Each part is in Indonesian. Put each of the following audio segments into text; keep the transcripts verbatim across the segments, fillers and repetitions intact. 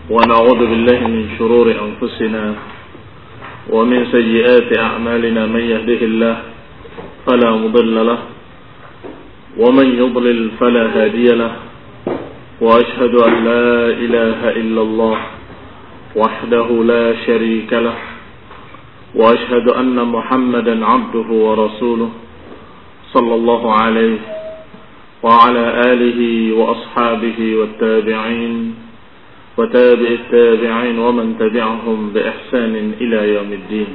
ونعوذ بالله من شرور أنفسنا ومن سيئات أعمالنا من يهده الله فلا مضل له ومن يضلل فلا هادي له وأشهد أن لا إله إلا الله وحده لا شريك له وأشهد أن محمدا عبده ورسوله صلى الله عليه وعلى آله وأصحابه والتابعين وتابع التابعين ومن تبعهم بإحسان إلى يوم الدين.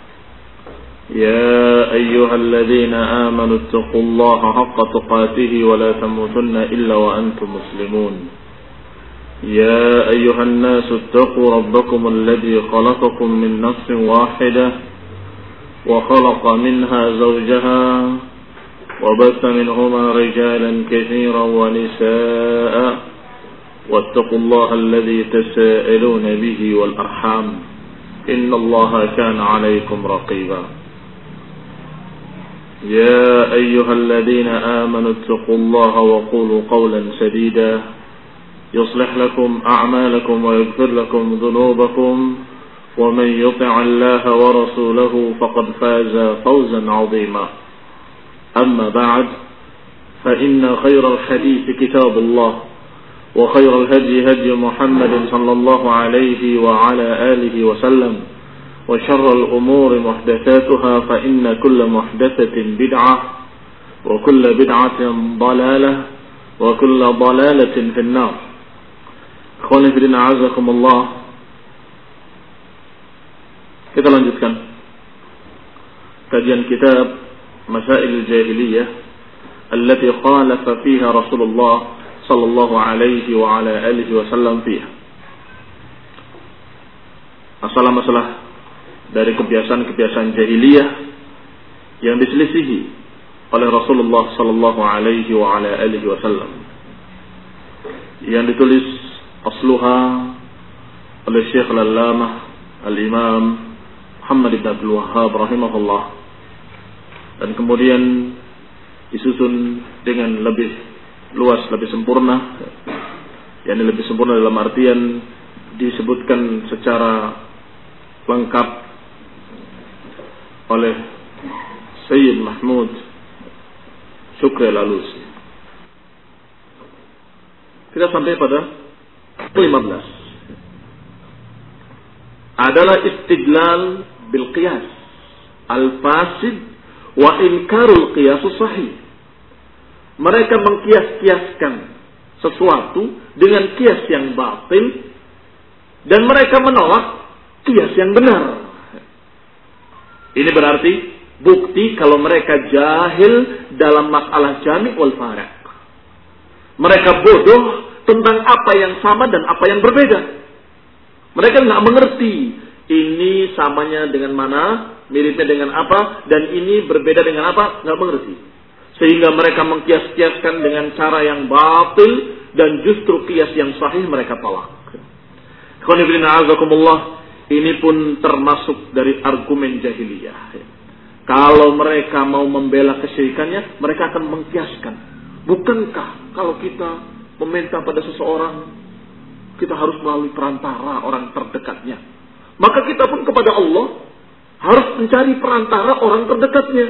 يا أيها الذين آمنوا اتقوا الله حق تقاته ولا تموتن إلا وأنتم مسلمون. يا أيها الناس اتقوا ربكم الذي خلقكم من نفس واحدة وخلق منها زوجها وبث منهما رجالا كثيرا ونساء واتقوا الله الذي تساءلون به والأرحام إن الله كان عليكم رقيبا. يا أيها الذين آمنوا اتقوا الله وقولوا قولا سديدا يصلح لكم أعمالكم ويغفر لكم ذنوبكم ومن يطع الله ورسوله فقد فاز فوزا عظيما. أما بعد فإن خير الحديث كتاب الله وخير الهدي هدي محمد صلى الله عليه وعلى آله وسلم وشر الأمور محدثاتها فإن كل محدثة بدعة وكل بدعة ضلالة وكل ضلالة في النار. Ikhwani fillah a'azakumullah. Kita lanjutkan kajian kitab Masail Jahiliyah allati khalafa fiha Rasulullah sallallahu alaihi wa ala alihi wasallam fiha. Masalah-masalah dari kebiasaan-kebiasaan jahiliyah yang diselisihi oleh Rasulullah sallallahu alaihi wa ala alihi wasallam, yang ditulis asluha oleh Syekh Al-Allamah Al-Imam Muhammad ibn Abdul Wahhab rahimahullah, dan kemudian disusun dengan lebih luas, lebih sempurna, yakni lebih sempurna dalam artian disebutkan secara lengkap oleh Sayyid Mahmud Syukri Al-Alusi. Kita sampai pada lima belas. Adalah istidlal bil qiyas al-fasid wa inkarul qiyas sahih. Mereka mengkias-kiaskan sesuatu dengan kias yang batil dan mereka menolak kias yang benar. Ini berarti bukti kalau mereka jahil dalam masalah jami' wal fariq. Mereka bodoh tentang apa yang sama dan apa yang berbeda. Mereka nggak mengerti ini samanya dengan mana, miripnya dengan apa, dan ini berbeda dengan apa, nggak mengerti. Sehingga mereka mengkias-kiaskan dengan cara yang batil dan justru kias yang sahih mereka tolak. Ini pun termasuk dari argumen jahiliyah. Kalau mereka mau membela kesyirikannya, mereka akan mengkiaskan. Bukankah kalau kita meminta pada seseorang, kita harus melalui perantara orang terdekatnya? Maka kita pun kepada Allah harus mencari perantara orang terdekatnya.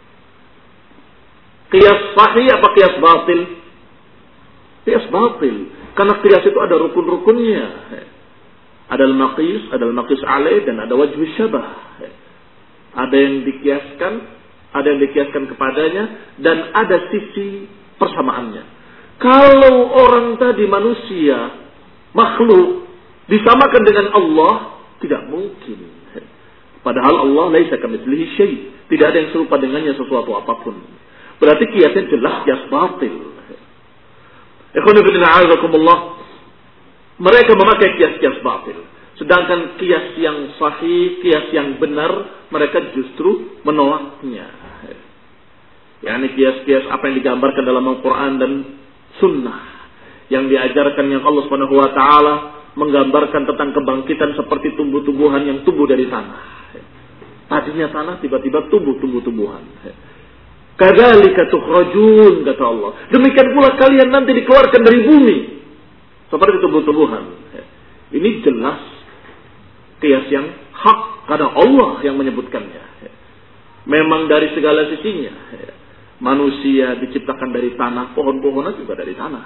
Qiyas sahih apa qiyas batil? Qiyas batil. Karena qiyas itu ada rukun-rukunnya. Ada al-maqis, ada al-maqis alaih, dan ada wajh syabah. Ada yang dikiaskan, ada yang dikiaskan kepadanya, dan ada sisi persamaannya. Kalau orang tadi manusia, makhluk, disamakan dengan Allah, tidak mungkin. Padahal Allah laisa kamitslihi syai'. Tidak ada yang serupa dengannya sesuatu apapun. Berarti kiasnya jelas kias batil. Ikhwan fillah a'azakumullah. Mereka memakai kias-kias batil. Sedangkan kias yang sahih, kias yang benar, mereka justru menolaknya. yakni kias-kias apa yang digambarkan dalam Al-Quran dan Sunnah, yang diajarkan yang Allah Subhanahu Wa Taala menggambarkan tentang kebangkitan seperti tumbuh-tumbuhan yang tumbuh dari tanah. Tadinya tanah, tiba-tiba tumbuh tumbuh-tumbuhan. Kadzalika tukhrajun, kata Allah. Demikian pula kalian nanti dikeluarkan dari bumi seperti tumbuh-tumbuhan. Ini jelas qiyas yang hak karena Allah yang menyebutkannya. Memang dari segala sisinya. Manusia diciptakan dari tanah, pohon-pohonan juga dari tanah.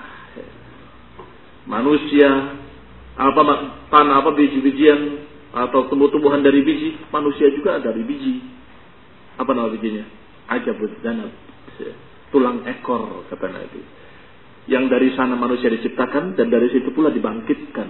Manusia apa tanah apa biji-bijian atau tumbuh-tumbuhan dari biji, manusia juga dari biji. Apa nama bijinya? Ajabuz zanab. Tulang ekor kata Nabi. Yang dari sana manusia diciptakan dan dari situ pula dibangkitkan.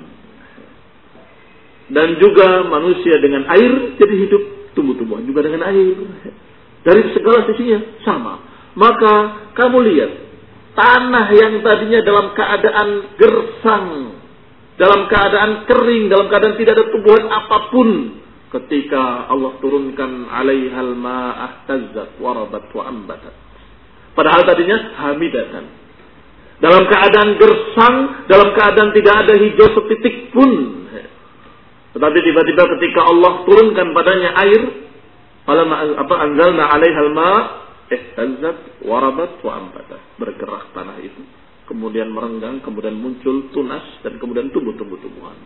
Dan juga manusia dengan air jadi hidup, tumbuh-tumbuhan juga dengan air. Dari segala sisinya sama. Maka kamu lihat tanah yang tadinya dalam keadaan gersang, dalam keadaan kering, dalam keadaan tidak ada tumbuhan apapun, ketika Allah turunkan alaihal ma'ah tazzat warabat wa ambatat. Padahal tadinya hamidatan. Dalam keadaan gersang, dalam keadaan tidak ada hijau setitik pun. Tetapi tiba-tiba ketika Allah turunkan padanya air, falamma apa anzalna alaihal ma' ihtazzat warabat wa ambatat. Bergerak tanah itu, kemudian merenggang, kemudian muncul tunas dan kemudian tumbuh-tumbuh-tumbuhan.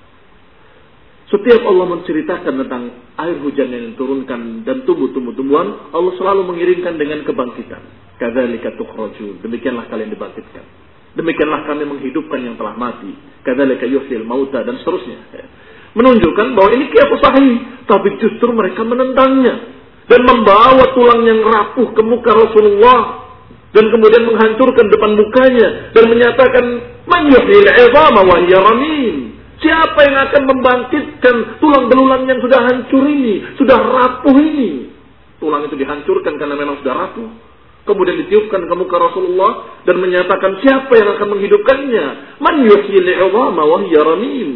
Setiap Allah menceritakan tentang air hujan yang diturunkan dan tumbuh-tumbuh-tumbuhan, Allah selalu mengirimkan dengan kebangkitan. Kadzalika tukhrajun. Demikianlah kalian dibangkitkan. Demikianlah kami menghidupkan yang telah mati. Kadzalika yuhyil mauta dan seterusnya. Menunjukkan bahwa ini qiyas sahih, tapi justru mereka menentangnya dan membawa tulang yang rapuh ke muka Rasulullah dan kemudian menghancurkan depan mukanya dan menyatakan man yuhyil 'idhama wa hiya ramim. Siapa yang akan membangkitkan tulang belulang yang sudah hancur ini, sudah rapuh ini? Tulang itu dihancurkan karena memang sudah rapuh. Kemudian ditiupkan ke muka Rasulullah dan menyatakan siapa yang akan menghidupkannya? Man yuhyil 'idhama wa hiya ramim.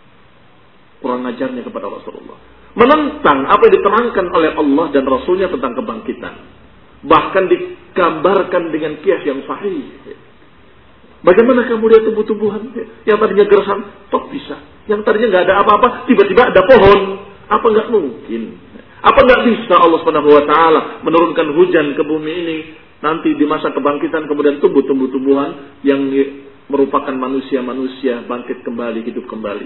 Kurang ajarnya kepada Rasulullah. Menentang apa yang diterangkan oleh Allah dan Rasulnya tentang kebangkitan. Bahkan digambarkan dengan qiyas yang sahih. Bagaimana kamu lihat tumbuh-tumbuhan yang tadinya gersang, toh bisa. Yang tadinya nggak ada apa-apa, tiba-tiba ada pohon. Apa nggak mungkin? Apa nggak bisa Allah Subhanahu Wa Taala menurunkan hujan ke bumi ini nanti di masa kebangkitan kemudian tumbuh-tumbuh-tumbuhan yang merupakan manusia-manusia bangkit kembali, hidup kembali.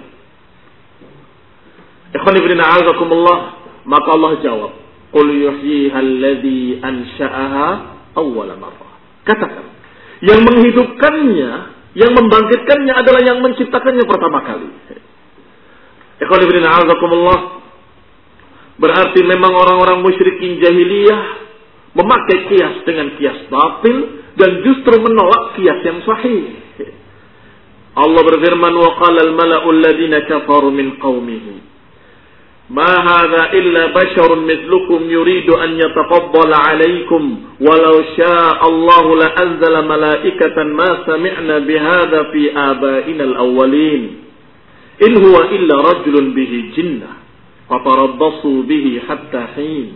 Ikhwan ibn a'azakumullah, maka Allah jawab, qul yuhyiha alladhi ansha'aha awwala marrah. Katakan, yang menghidupkannya, yang membangkitkannya adalah yang menciptakannya pertama kali. Ikhwan ibn a'azakumullah, berarti memang orang-orang musyrikin jahiliyah memakai qiyas dengan qiyas batil dan justru menolak qiyas yang sahih. Allah berfirman, wa qala al-mala'u alladhina kafaru min qaumihi ما هذا إلا بشر مثلكم يريد أن يتفضل عليكم ولو شاء الله لأنزل ملائكة ما سمعنا بهذا في آبائنا الأولين إن هو إلا رجل به جنة فتربصوا به حتى حين.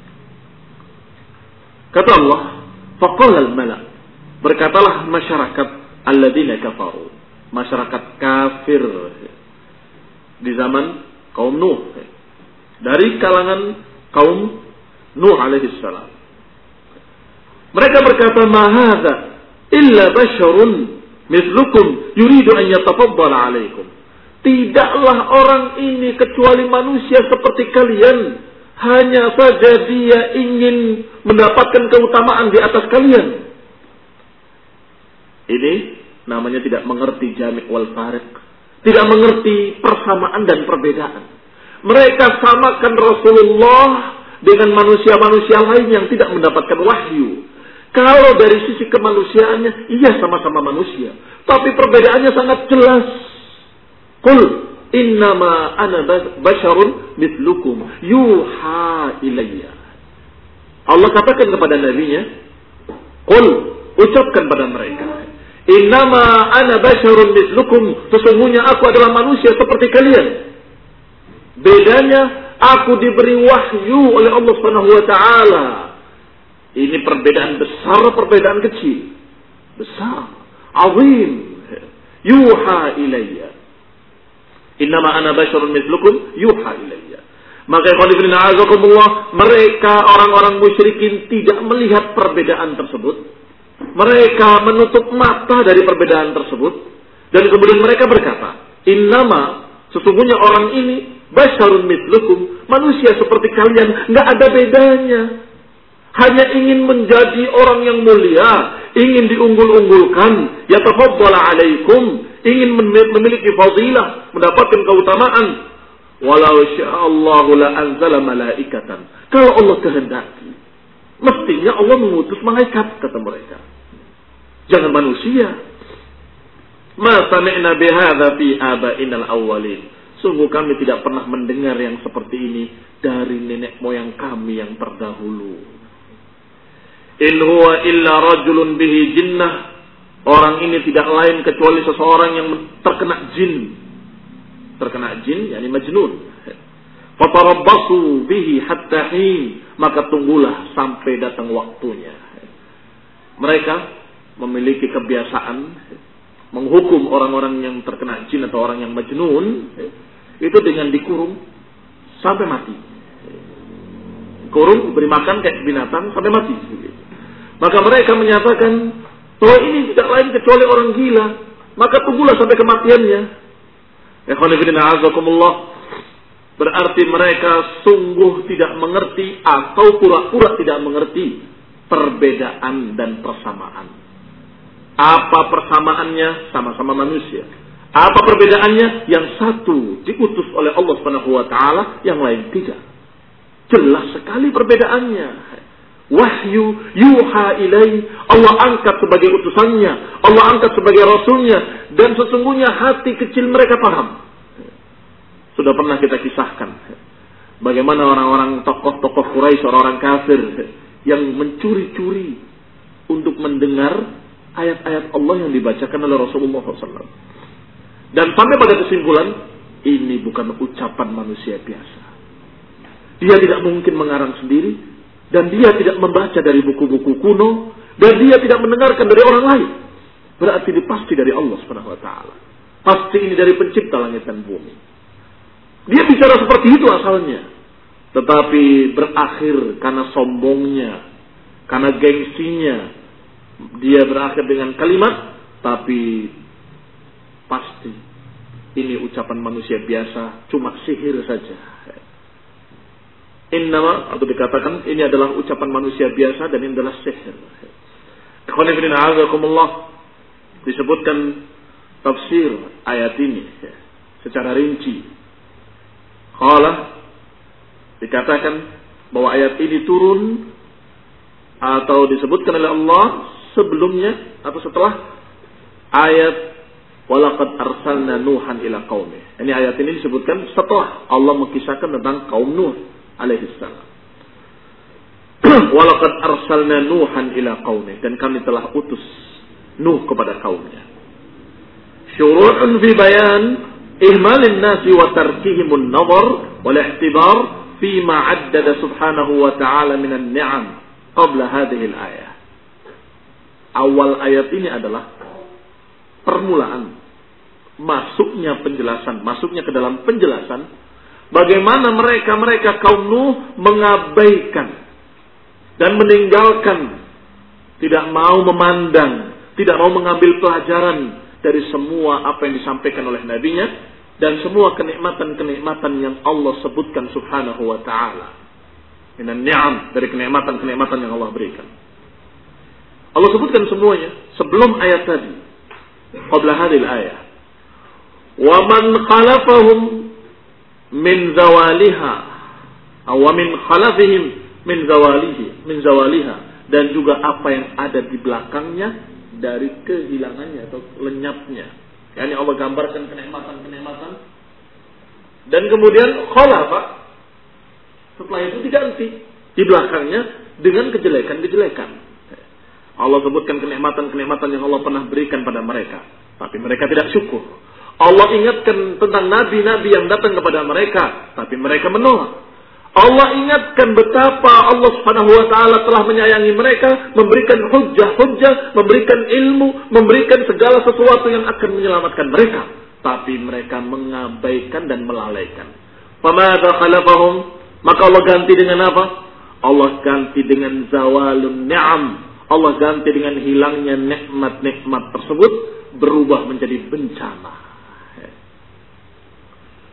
Kata Allah, فقال الملأ, berkatalah masyarakat alladzina kafaru, masyarakat kafir di zaman kaum Nuh, dari kalangan kaum Nuh alaihi salam. Mereka berkata, ma hadza illa basyarun mithlukum yuridu an yatafaddala alaikum. Tidaklah orang ini kecuali manusia seperti kalian, hanya saja dia ingin mendapatkan keutamaan di atas kalian. Ini namanya tidak mengerti jami' wal fariq, tidak mengerti persamaan dan perbedaan. Mereka samakan Rasulullah dengan manusia-manusia lain yang tidak mendapatkan wahyu. Kalau dari sisi kemanusiaannya, iya sama-sama manusia. Tapi perbedaannya sangat jelas. Qul innama ana basyarun mithlukum yuha ilayya. Allah katakan kepada nabinya, Qul, ucapkan pada mereka, innama ana basyarun mithlukum, sesungguhnya aku adalah manusia seperti kalian. Bedanya, aku diberi wahyu oleh Allah Subhanahu Wa Taala. Ini perbedaan besar, perbedaan kecil, besar, azim. Yuha ilayya. Innama ana basyarun mithlukum yuha ilayya. Maka qul a'azakumullah, mereka orang-orang musyrikin tidak melihat perbedaan tersebut. Mereka menutup mata dari perbedaan tersebut dan kemudian mereka berkata, innama Sesungguhnya orang ini basyarun mithlukum, manusia seperti kalian, nggak ada bedanya. Hanya ingin menjadi orang yang mulia, ingin diunggul-unggulkan, yatafaddala alaikum, ingin memiliki fadilah, mendapatkan keutamaan. Walau sya'allahu la anzala malaikatan. Kalau Allah kehendaki, mestinya Allah mengutus malaikat, kata mereka. Jangan manusia. Ma sami'na bihadza fi aba'inal awwalin. Sungguh kami tidak pernah mendengar yang seperti ini dari nenek moyang kami yang terdahulu. In huwa illa rajulun bihi jinnah. Orang ini tidak lain kecuali seseorang yang terkena jin. Terkena jin, yakni majnun. Fatarabbasu bihi hatta hin. Maka tunggulah sampai datang waktunya. Mereka memiliki kebiasaan menghukum orang-orang yang terkena jin atau orang yang majnun itu dengan dikurung sampai mati. Kurung, beri makan kayak binatang sampai mati. Maka mereka menyatakan bahwa ini tidak lain kecuali orang gila. Maka tunggulah sampai kematiannya. Berarti mereka sungguh tidak mengerti atau pura-pura tidak mengerti perbedaan dan persamaan. Apa persamaannya? Sama-sama manusia. Apa perbedaannya? Yang satu diutus oleh Allah Subhanahu wa taala, yang lain tidak. Jelas sekali perbedaannya. Wahyu yuha ilai, Allah angkat sebagai utusannya, Allah angkat sebagai rasulnya, dan sesungguhnya hati kecil mereka paham. Sudah pernah kita kisahkan bagaimana orang-orang tokoh-tokoh Quraisy, orang-orang kafir yang mencuri-curi untuk mendengar ayat-ayat Allah yang dibacakan oleh Rasulullah shallallahu alaihi wasallam. Dan sampai pada kesimpulan, ini bukan ucapan manusia biasa. Dia tidak mungkin mengarang sendiri, dan dia tidak membaca dari buku-buku kuno, dan dia tidak mendengarkan dari orang lain. Berarti ini pasti dari Allah subhanahu wa taala. Pasti ini dari pencipta langit dan bumi. Dia bicara seperti itu asalnya. Tetapi berakhir karena sombongnya, karena gengsinya, dia berakhir dengan kalimat, tapi pasti ini ucapan manusia biasa, cuma sihir saja. Innama, atau dikatakan ini adalah ucapan manusia biasa dan ini adalah sihir. Ikhwan fillah a'azakumullah, disebutkan tafsir ayat ini secara rinci. Qala, dikatakan bahwa ayat ini turun atau disebutkan oleh Allah sebelumnya atau setelah ayat walaqad arsalna nuhan ila qaumih. Ini ayat ini disebutkan setelah Allah mengisahkan tentang kaum Nuh alaihi salam. Walaqad arsalna nuhan ila qaumih, dan kami telah utus Nuh kepada kaumnya. Syuru'un fi bayan ihmalin nasi wa tarkihim an-nazar wal ihtibar fi ma 'addada subhanahu wa ta'ala min an-ni'am qabla hadhihi al-ayah. Awal ayat ini adalah permulaan masuknya penjelasan, masuknya ke dalam penjelasan bagaimana mereka-mereka kaum Nuh mengabaikan dan meninggalkan, tidak mau memandang, tidak mau mengambil pelajaran dari semua apa yang disampaikan oleh nabinya dan semua kenikmatan-kenikmatan yang Allah sebutkan subhanahu wa ta'ala. Minan ni'am, dari kenikmatan-kenikmatan yang Allah berikan. Allah sebutkan semuanya sebelum ayat tadi. Qabla hadhil ayah. Wa man khalafahum min zawaliha aw min khalafihim min zawalihi min zawaliha, dan juga apa yang ada di belakangnya dari kehilangannya atau lenyapnya. Yani Allah gambarkan kenikmatan-kenikmatan dan kemudian khalafa, setelah itu diganti di belakangnya dengan kejelekan-kejelekan. Allah sebutkan kenikmatan-kenikmatan yang Allah pernah berikan pada mereka, tapi mereka tidak syukur. Allah ingatkan tentang nabi-nabi yang datang kepada mereka, tapi mereka menolak. Allah ingatkan betapa Allah Subhanahu wa taala telah menyayangi mereka, memberikan hujjah-hujjah, memberikan ilmu, memberikan segala sesuatu yang akan menyelamatkan mereka, tapi mereka mengabaikan dan melalaikan. Famadza khalafahum, maka Allah ganti dengan apa? Allah ganti dengan zawalun ni'am. Allah ganti dengan hilangnya nikmat-nikmat tersebut, berubah menjadi bencana.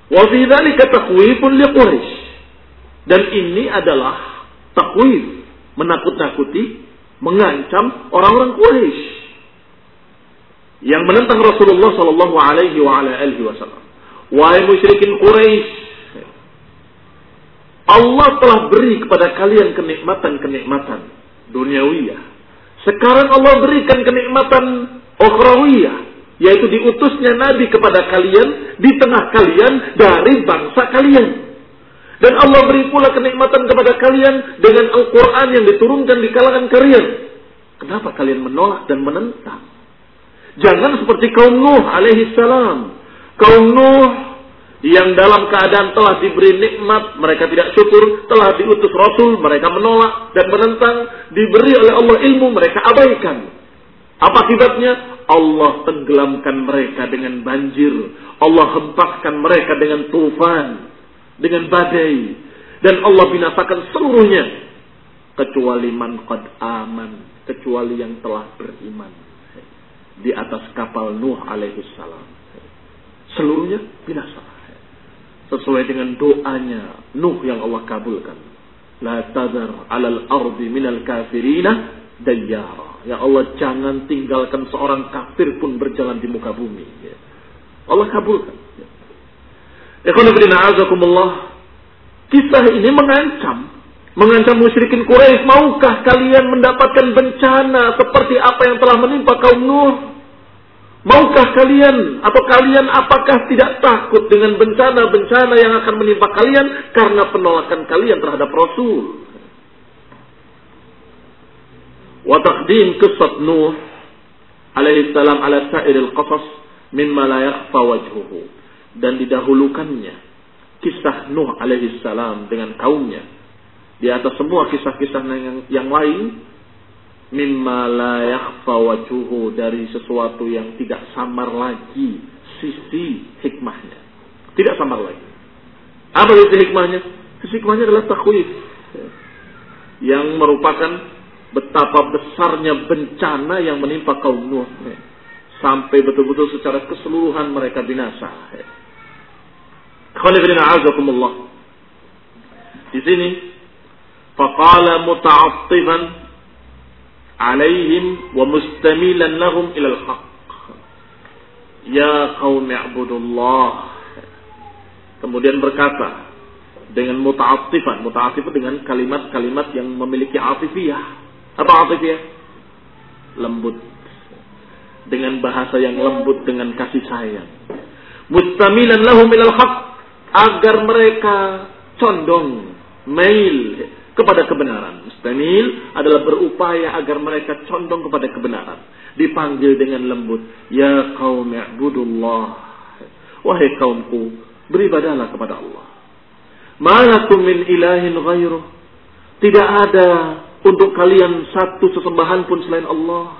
Wa fi dzalika takhwifun li Quraisy. Dan ini adalah takhwif, menakut-nakuti, mengancam orang-orang Quraisy yang menentang Rasulullah sallallahu alaihi wa ala alihi wasallam. Wahai musyrikin Quraisy, Allah telah beri kepada kalian kenikmatan-kenikmatan duniawiyah. Sekarang Allah berikan kenikmatan ukhrawiyah, yaitu diutusnya Nabi kepada kalian di tengah kalian dari bangsa kalian. Dan Allah beri pula kenikmatan kepada kalian dengan Al-Quran yang diturunkan di kalangan kalian. Kenapa kalian menolak dan menentang? Jangan seperti kaum Nuh alaihi salam. Kaum Nuh yang dalam keadaan telah diberi nikmat, mereka tidak syukur. Telah diutus Rasul, mereka menolak dan menentang. Diberi oleh Allah ilmu, mereka abaikan. Apa akibatnya? Allah tenggelamkan mereka dengan banjir. Allah hempaskan mereka dengan tufan, dengan badai, dan Allah binasakan seluruhnya kecuali man qad aman, kecuali yang telah beriman di atas kapal Nuh alaihi salam. Seluruhnya binasa sesuai dengan doanya Nuh yang Allah kabulkan. La tadhar 'alal ardi minal kafirina dayyara. Ya Allah, jangan tinggalkan seorang kafir pun berjalan di muka bumi. Allah kabulkan. Ikhwan fillah a'azakumullah. Kisah ini mengancam, mengancam musyrikin Quraisy, maukah kalian mendapatkan bencana seperti apa yang telah menimpa kaum Nuh? Maukah kalian atau kalian apakah tidak takut dengan bencana-bencana yang akan menimpa kalian karena penolakan kalian terhadap Rasul? Wa taqdim qissat Nuh alaihi salam ala sa'iril qasas mimma la yakhfa wajhuhu. Dan didahulukannya kisah Nuh alaihi salam dengan kaumnya di atas semua kisah-kisah yang, yang lain, mimma la yakhfa wajhuhu, dari sesuatu yang tidak samar lagi sisi hikmahnya. Tidak samar lagi. Apa sisi hikmahnya? Sisi hikmahnya adalah takhwif, yang merupakan betapa besarnya bencana yang menimpa kaum Nuh sampai betul-betul secara keseluruhan mereka binasa. Di sini faqala muta'attifan alaihim wa mustamilan lahum ila al-haq, ya qaumi i'budullah. Kemudian berkata dengan muta'attifan, muta'attifan dengan kalimat-kalimat yang memiliki atifiyah. Apa atifiyah? Lembut, dengan bahasa yang lembut, dengan kasih sayang. Mustamilan lahum ila al-haq, agar mereka condong, mail kepada kebenaran. Mustamil adalah berupaya agar mereka condong kepada kebenaran. Dipanggil dengan lembut, ya qaumi i'budullah, wahai kaumku, beribadahlah kepada Allah. Ma lakum min ilahin ghairuh, tidak ada untuk kalian satu sesembahan pun selain Allah.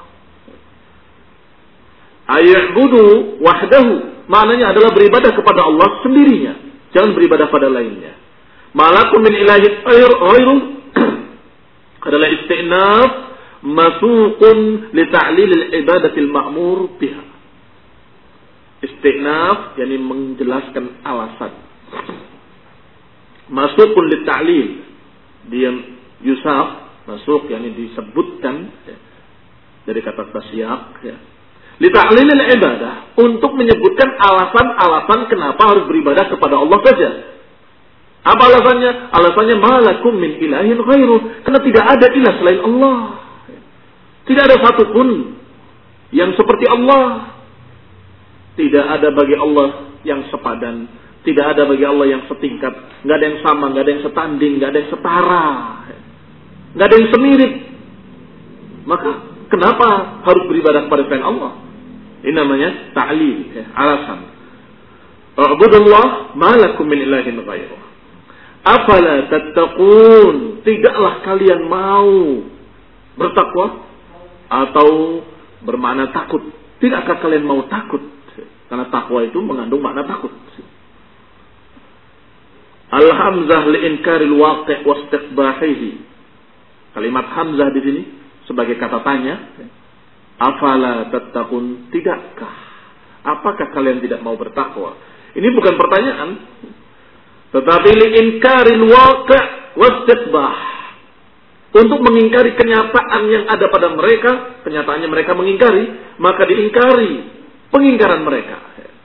Ayyubudu wahdahu, maknanya adalah beribadah kepada Allah sendirinya, jangan beribadah pada lainnya. Malakum min ilahin ghairuh adalah istinaf masuqun li ta'lil al-ibadati al-ma'mur biha. Istinaf yakni menjelaskan alasan. Masuqun li ta'lil, dia yusaf, masuk yakni disebutkan ya, dari kata tasyaq ya. Li ta'lil al-ibadah, untuk menyebutkan alasan-alasan kenapa harus beribadah kepada Allah saja. Apa alasannya? Alasannya malakum min ilahin ghairuh, karena tidak ada ilah selain Allah. Tidak ada satupun yang seperti Allah. Tidak ada bagi Allah yang sepadan, tidak ada bagi Allah yang setingkat, enggak ada yang sama, enggak ada yang setanding, enggak ada yang setara, enggak ada yang semirip. Maka kenapa harus beribadah kepada selain Allah? Ini namanya ta'lil, ya, alasan. Ubudullah malakum min ilahin ghairuh. Afala tattaqun, tidaklah kalian mau bertakwa atau bermakna takut? Tidakkah kalian mau takut? Karena takwa itu mengandung makna takut. Al-hamzah li'inkaril waqi' wa istiqbahihi. Kalimat hamzah di sini sebagai kata tanya. Afala tattaqun, tidakkah? Apakah kalian tidak mau bertakwa? Ini bukan pertanyaan. Tetapi liinkaril waqi' wastiqbah. Untuk mengingkari kenyataan yang ada pada mereka, kenyataannya mereka mengingkari, maka diingkari pengingkaran mereka.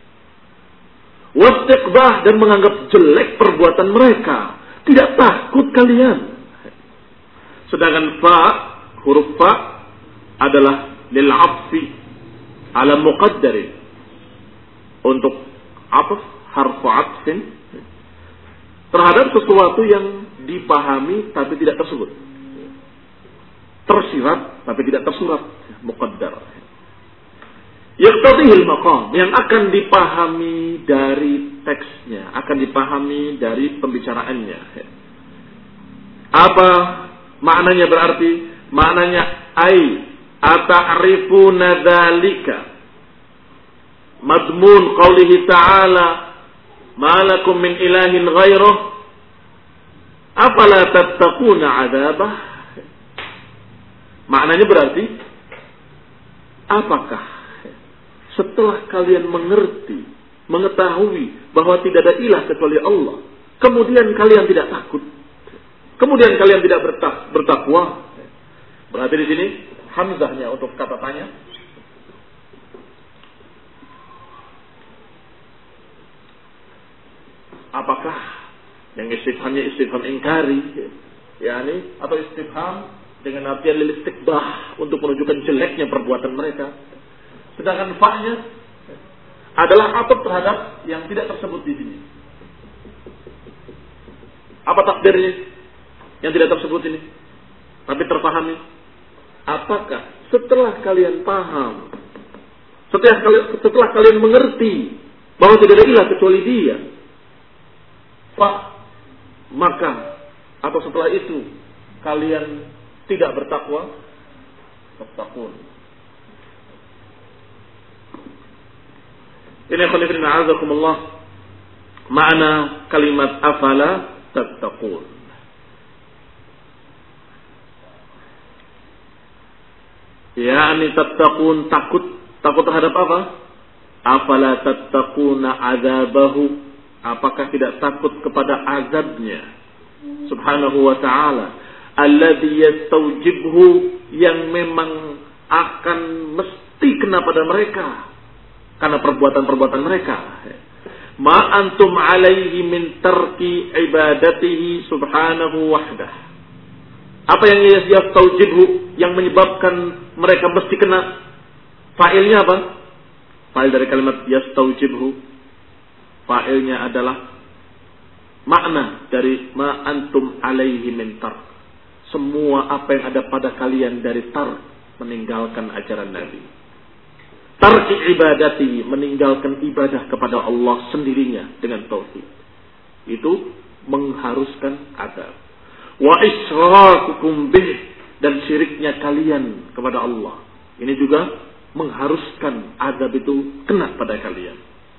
Wastiqbah, dan menganggap jelek perbuatan mereka. Tidak takut kalian. Sedangkan fa, huruf fa adalah lil 'atfi ala muqaddarin. Untuk atf, harfu 'atfin terhadap sesuatu yang dipahami tapi tidak tersebut. Tersirat tapi tidak tersurat, muqaddar. Yaqtadihil maqam, yang akan dipahami dari teksnya, akan dipahami dari pembicaraannya. Apa maknanya berarti? Maknanya ai ata'rifuna dzalika madmun qaulihi ta'ala ma lakum min ilahin ghairuh afala tattaquna 'adzabah. Maknanya berarti, apakah setelah kalian mengerti, mengetahui bahwa tidak ada ilah kecuali Allah, kemudian kalian tidak takut, kemudian kalian tidak bertakwa? Berarti di sini hamzahnya untuk kata tanya. Apakah yang istifhamnya istifham ingkari, yakni atau istifham dengan artian lil istiqbah, untuk menunjukkan jeleknya perbuatan mereka. Sedangkan fa-nya adalah ataf terhadap yang tidak tersebut di sini. Apa takdirnya yang tidak tersebut ini, tapi terpahami? Apakah setelah kalian paham, setelah kalian, setelah kalian mengerti bahwa tidak ada ilah kecuali Dia, fa, maka atau setelah itu kalian tidak bertakwa? Tattaqun. Ini khonifin a'azakumullah makna kalimat afala tattaqun. Yani tattaqun, takut. Takut terhadap apa? Afala tattaquna azabahu. Apakah tidak takut kepada azabnya subhanahu wa ta'ala, alladhi yastawjibhu, yang memang akan mesti kena pada mereka karena perbuatan-perbuatan mereka. Ma antum alaihi min tarki ibadatihi subhanahu wahdah. Apa yang yastawjibhu, yang menyebabkan mereka mesti kena? Fa'ilnya apa? Fa'il dari kalimat yastawjibhu, fa'ilnya adalah makna dari ma antum alaihi min tark. Semua apa yang ada pada kalian dari tar, meninggalkan ajaran Nabi. Tarki ibadati, meninggalkan ibadah kepada Allah sendirinya dengan tauhid. Itu mengharuskan azab. Wa israkukum bih, dan syiriknya kalian kepada Allah. Ini juga mengharuskan azab itu kena pada kalian.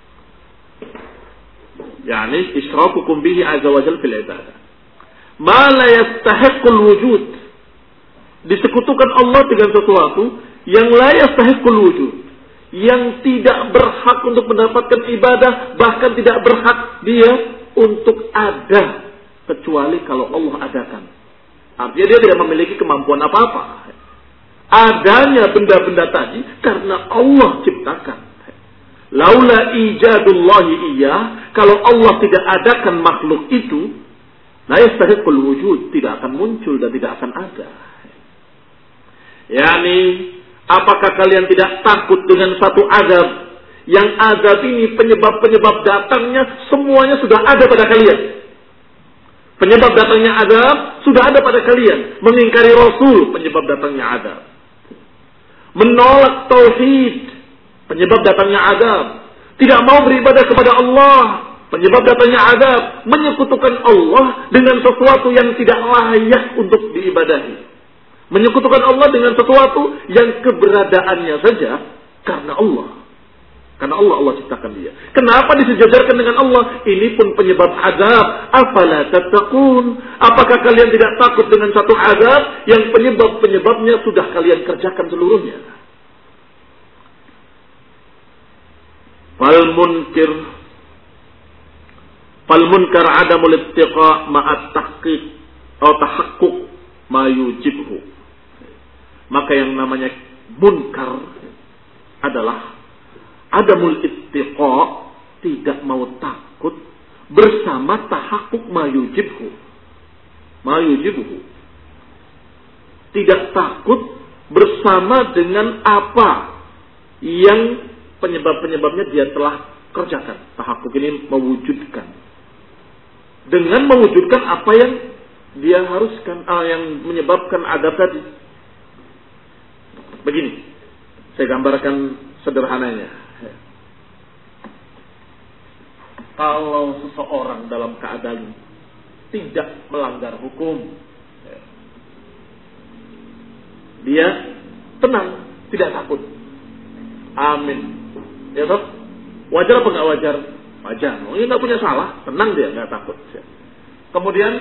Yani israkukum bihi azza wa jalla fil ibadah. Ma la yastahiqqul wujud, disekutukan Allah dengan sesuatu yang la yastahiqqul wujud, yang tidak berhak untuk mendapatkan ibadah, bahkan tidak berhak dia untuk ada kecuali kalau Allah adakan. Artinya dia tidak memiliki kemampuan apa-apa. Adanya benda-benda tadi karena Allah ciptakan. Laula ijadullahi iya, kalau Allah tidak adakan makhluk itu, la yastahiqqul wujud, tidak akan muncul dan tidak akan ada. Yani, apakah kalian tidak takut dengan satu azab, yang azab ini penyebab-penyebab datangnya semuanya sudah ada pada kalian? Penyebab datangnya azab sudah ada pada kalian. Mengingkari Rasul, penyebab datangnya azab. Menolak tauhid, penyebab datangnya azab. Tidak mau beribadah kepada Allah, penyebab datangnya azab. Menyekutukan Allah dengan sesuatu yang tidak layak untuk diibadahi. Menyekutukan Allah dengan sesuatu yang keberadaannya saja karena Allah. Karena Allah, Allah ciptakan dia. Kenapa disejajarkan dengan Allah? Ini pun penyebab azab. Afala tattaqun? Apakah kalian tidak takut dengan satu azab yang penyebab-penyebabnya sudah kalian kerjakan seluruhnya? Fal munkir Fal munkar adamul ittiqa ma'at tahqiq atau tahaqquq ma yujibhu. Maka yang namanya munkar adalah adamul ittiqa, tidak mau takut bersama tahaqquq ma yujibhu. Ma yujibhu. Tidak takut bersama dengan apa yang penyebab-penyebabnya dia telah kerjakan. Tahaqquq ini mewujudkan. Dengan mewujudkan apa yang dia haruskan, ah, yang menyebabkan adab tadi. Begini, saya gambarkan sederhananya. Kalau seseorang dalam keadaan tidak melanggar hukum, dia tenang, tidak takut. Amin. Ya toh? Wajar apa nggak wajar? Wajar. Oh, ini nggak punya salah, tenang dia, nggak takut. Kemudian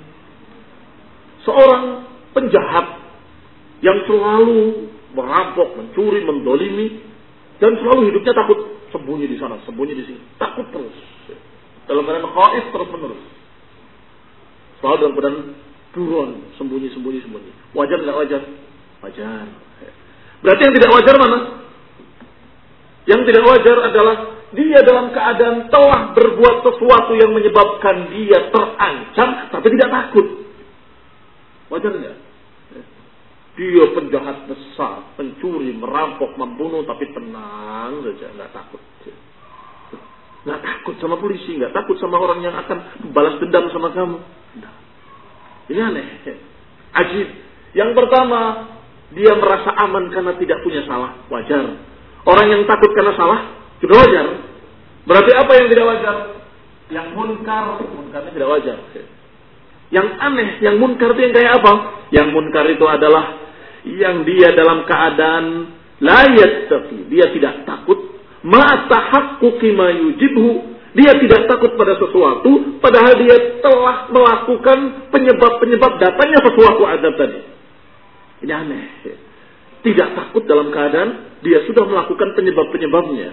seorang penjahat yang selalu merampok, mencuri, mendolimi, dan selalu hidupnya takut, sembunyi di sana, sembunyi di sini, takut terus. Dalam keadaan khaif terus menerus. Selalu dalam keadaan buron, sembunyi, sembunyi, sembunyi. Wajar nggak wajar? Wajar. Berarti yang tidak wajar mana? Yang tidak wajar adalah dia dalam keadaan telah berbuat sesuatu yang menyebabkan dia terancam, tapi tidak takut. Wajar nggak? Dia penjahat besar, pencuri, merampok, membunuh, tapi tenang saja, nggak takut. Nggak takut sama polisi, nggak takut sama orang yang akan balas dendam sama kamu. Ini aneh, ajib. Yang pertama, dia merasa aman karena tidak punya salah, wajar. Orang yang takut karena salah juga wajar. Berarti apa yang tidak wajar? Yang munkar, munkarnya tidak wajar. Yang aneh, yang munkar itu yang kayak apa? Yang munkar itu adalah yang dia dalam keadaan la yattaqi, dia tidak takut, ma tahaqquqi ma yujibhu, dia tidak takut pada sesuatu padahal dia telah melakukan penyebab-penyebab datangnya sesuatu azab tadi. Ini aneh. Tidak takut dalam keadaan dia sudah melakukan penyebab-penyebabnya.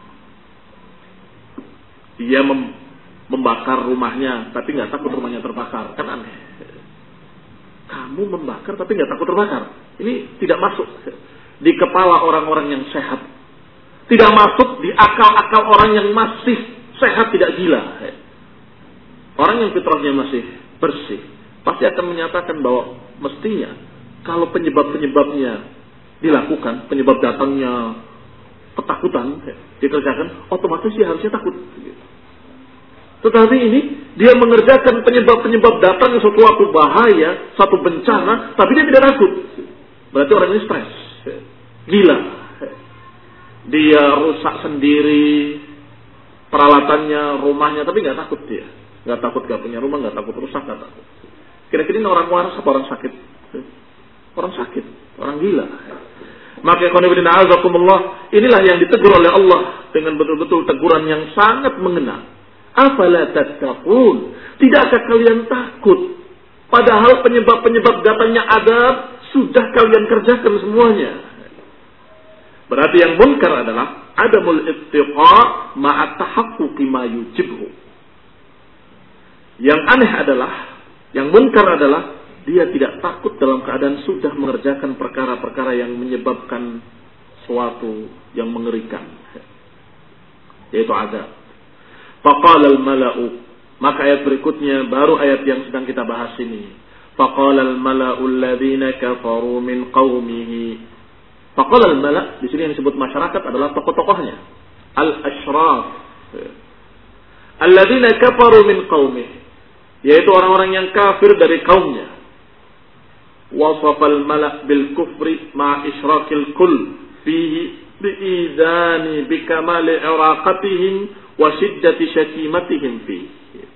Dia mem- membakar rumahnya tapi nggak takut rumahnya terbakar, kan aneh. Kamu membakar tapi nggak takut terbakar. Ini tidak masuk di kepala orang-orang yang sehat. Tidak masuk di akal-akal orang yang masih sehat, tidak gila. Orang yang fitrahnya masih bersih pasti akan menyatakan bahwa mestinya kalau penyebab-penyebabnya dilakukan, penyebab datangnya ketakutan dikerjakan, otomatis dia harusnya takut. Tetapi ini dia mengerjakan penyebab-penyebab datang suatu bahaya, satu bencana, tapi dia tidak takut. Berarti orang ini stres, gila. Dia rusak sendiri peralatannya, rumahnya, tapi nggak takut dia. Nggak takut nggak punya rumah, nggak takut rusak, nggak takut. Kira-kira ini orang waras apa orang sakit? Orang sakit, orang gila. Maka qanibidina azakumullah, inilah yang ditegur oleh Allah dengan betul-betul teguran yang sangat mengena. Afala tattaqun? Tidakkah kalian takut? Padahal penyebab-penyebab datangnya adab sudah kalian kerjakan semuanya. Berarti yang munkar adalah adamul ittiqa ma'a tahaqquqi ma yujibhu. Yang aneh adalah, yang munkar adalah dia tidak takut dalam keadaan sudah mengerjakan perkara-perkara yang menyebabkan suatu yang mengerikan, yaitu azab. Faqala al-mala'u, maka ayat berikutnya baru ayat yang sedang kita bahas ini. Faqala al-mala'u alladhina kafaru min qaumihi. Faqala al-mala', di sini yang disebut masyarakat adalah tokoh-tokohnya. Al-ashraf. Alladhina kafaru min qaumihi, yaitu orang-orang yang kafir dari kaumnya. Wasafal mala' bil kufri ma isyraqil kull fihi bi'idani bikamali iraqatihim wa shiddati syatimatihim fihi.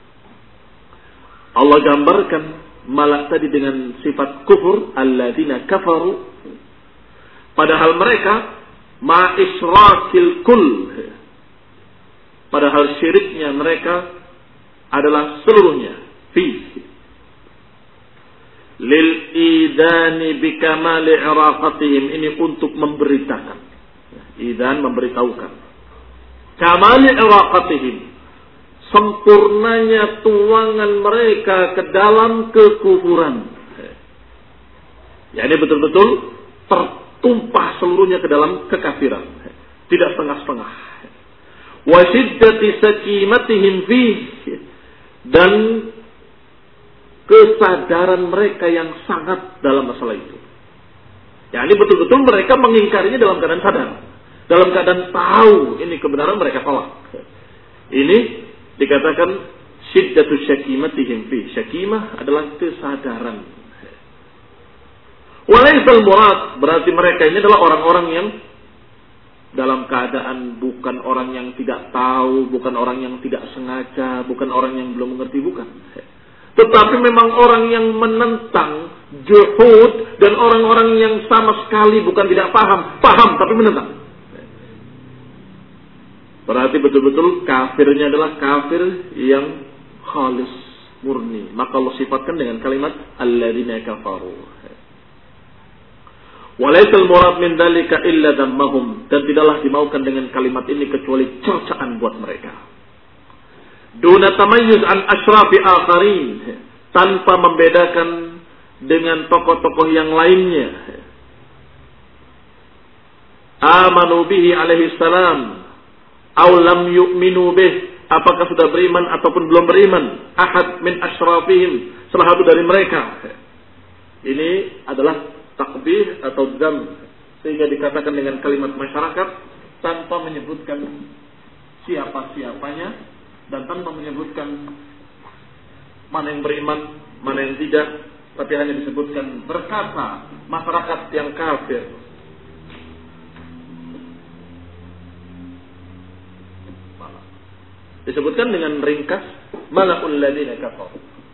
Allah gambarkan malak tadi dengan sifat kufur, alladzina kafaru, padahal mereka ma isyraqil kull, padahal syiriknya mereka adalah seluruhnya. Fihi lil idani bikamali iraqatihim, ini untuk memberitakan. Idan memberitahukan. Kamali iraqatihim, sempurnanya tuangan mereka ke dalam kekufuran. Ya, ini betul-betul tertumpah seluruhnya ke dalam kekafiran. Tidak setengah-setengah. Wa syiddati sakimatihim fih, dan kesadaran mereka yang sangat dalam masalah itu. Ya, ini betul-betul mereka mengingkarinya dalam keadaan sadar. Dalam keadaan tahu ini kebenaran, mereka tolak. Ini dikatakan syiddatu syakimatihim fi. Syakimah adalah kesadaran. Walaisal murad, berarti mereka ini adalah orang-orang yang dalam keadaan bukan orang yang tidak tahu, bukan orang yang tidak sengaja, bukan orang yang belum mengerti, bukan. Tetapi memang orang yang menentang, juhud, dan orang-orang yang sama sekali bukan tidak paham, paham tapi menentang. Berarti betul-betul kafirnya adalah kafir yang khalis, murni. Maka Allah sifatkan dengan kalimat alladzina kafaru. Walaisal murad min dzalika illa dammahum, dan tidaklah dimaukan dengan kalimat ini kecuali cercaan buat mereka. Duna tamayyuz an asyrafi akharin, tanpa membedakan dengan tokoh-tokoh yang lainnya. Amanu bihi alaihi salam aw lam yu'minu bih, apakah sudah beriman ataupun belum beriman, ahad min asyrafihim, salah satu dari mereka. Ini adalah takbih atau dzam, sehingga dikatakan dengan kalimat masyarakat tanpa menyebutkan siapa-siapanya dan tanpa menyebutkan mana yang beriman, mana yang tidak, tapi hanya disebutkan berkata masyarakat yang kafir. Disebutkan dengan ringkas mala'ul ladzina kafaru.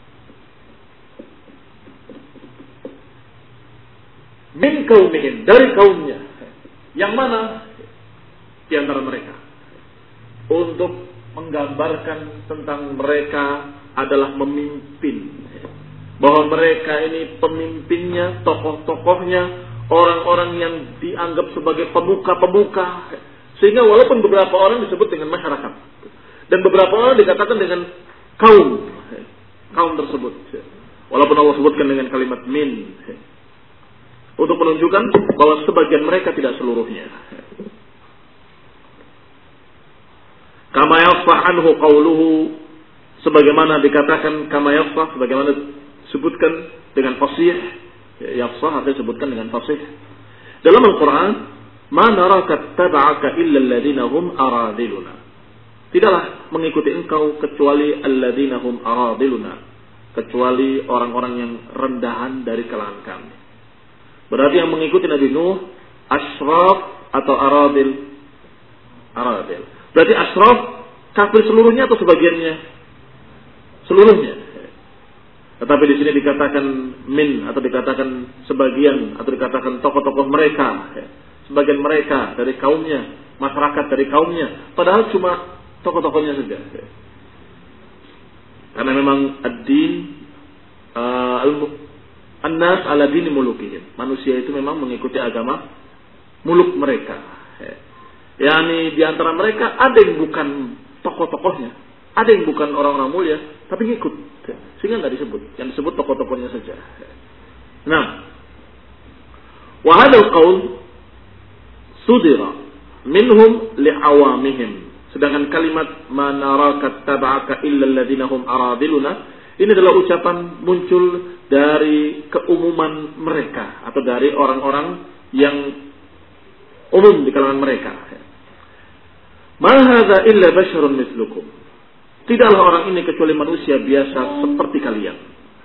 Min qaumihim, dari kaumnya. Yang mana? Di antara mereka. Untuk menggambarkan tentang mereka adalah memimpin. Bahwa mereka ini pemimpinnya, tokoh-tokohnya, orang-orang yang dianggap sebagai pemuka-pemuka. Sehingga walaupun beberapa orang disebut dengan masyarakat, dan beberapa orang dikatakan dengan kaum, kaum tersebut. Walaupun Allah sebutkan dengan kalimat min, untuk menunjukkan bahwa sebagian mereka tidak seluruhnya. Kama yafsah anhu qawluhu, sebagaimana dikatakan kama yafsah, sebagaimana disebutkan dengan fasih. Yafsah artinya disebutkan dengan fasih. Dalam Al-Quran, ma naraka taba'aka illa alladhina hum aradiluna. Tidaklah mengikuti engkau kecuali alladzina hum aradiluna, kecuali orang-orang yang rendahan dari kalangan kami. Berarti yang mengikuti Nabi Nuh asyraf atau aradil? Aradil. Berarti asyraf kafir seluruhnya atau sebagiannya? Seluruhnya. Tetapi di sini dikatakan min atau dikatakan sebagian atau dikatakan tokoh-tokoh mereka, sebagian mereka dari kaumnya, masyarakat dari kaumnya, padahal cuma tokoh-tokohnya saja. Karena memang ad-din uh, an-nas ala dini mulukihim. Manusia itu memang mengikuti agama muluk mereka. Yani di antara mereka ada yang bukan tokoh-tokohnya, ada yang bukan orang-orang mulia, tapi ngikut. Sehingga enggak disebut. Yang disebut tokoh-tokohnya saja. Nah, wa hadzal qaul sudira minhum li'awamihim. Sedangkan kalimat manaraka taba'aka illa alladhina hum aradiluna, ini adalah ucapan muncul dari keumuman mereka atau dari orang-orang yang umum di kalangan mereka. Ma hadza illa basyarun mithlukum. Tidaklah orang ini kecuali manusia biasa seperti kalian.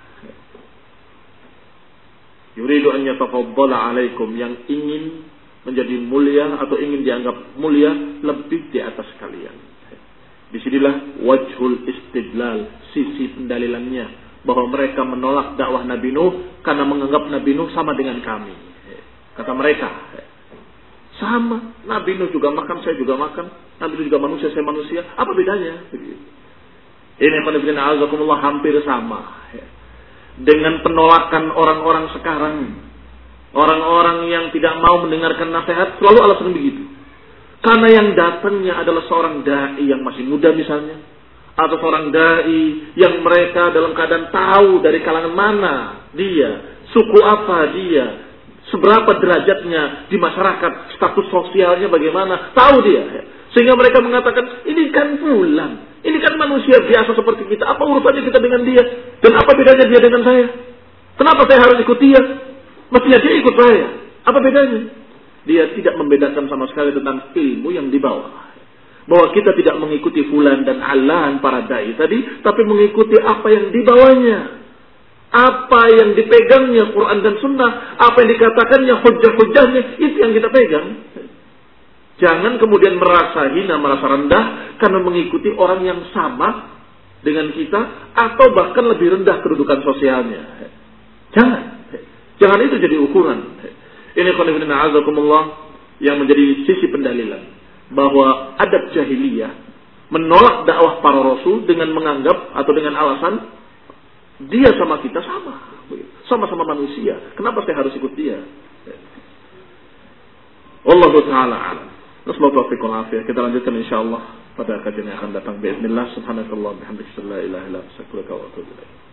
Yuridu an yatafaddala alaikum, yang ingin menjadi mulia atau ingin dianggap mulia lebih di atas kalian. Disinilah wajhul istidlal, sisi pendalilannya, bahwa mereka menolak dakwah Nabi Nuh karena menganggap Nabi Nuh sama dengan kami. Kata mereka, sama, Nabi Nuh juga makan, saya juga makan, Nabi Nuh juga manusia, saya manusia, apa bedanya? Ini qanifidina azakumullah hampir sama dengan penolakan orang-orang sekarang. Orang-orang yang tidak mau mendengarkan nasihat selalu alasan begitu. Karena yang datangnya adalah seorang dai yang masih muda misalnya, atau seorang dai yang mereka dalam keadaan tahu dari kalangan mana dia, suku apa dia, seberapa derajatnya di masyarakat, status sosialnya bagaimana, tahu dia. Sehingga mereka mengatakan, ini kan fulan, ini kan manusia biasa seperti kita, apa urusannya kita dengan dia? Dan apa bedanya dia dengan saya? Kenapa saya harus ikut dia? Mestinya dia ikut saya. Apa bedanya? Dia tidak membedakan sama sekali tentang ilmu yang dibawa. Bahwa kita tidak mengikuti fulan dan alan para dai tadi, tapi mengikuti apa yang dibawanya. Apa yang dipegangnya Quran dan Sunnah, apa yang dikatakannya hujjah-hujjahnya, itu yang kita pegang. Jangan kemudian merasa hina, merasa rendah karena mengikuti orang yang sama dengan kita atau bahkan lebih rendah kedudukan sosialnya. Jangan. Jangan itu jadi ukuran. Ini qanifidina azakumullah yang menjadi sisi pendalilan bahwa adab jahiliyah menolak dakwah para rasul dengan menganggap atau dengan alasan dia sama kita sama. Sama-sama manusia. Kenapa saya harus ikut dia? Wallahu ta'ala a'lam. Nasallahu taufiq wal afiyah. Kita lanjutkan insyaallah pada kajian yang akan datang. Bismillah subhanakallah bihamdika la ilaha illa anta astaghfiruka wa atubu ilaik.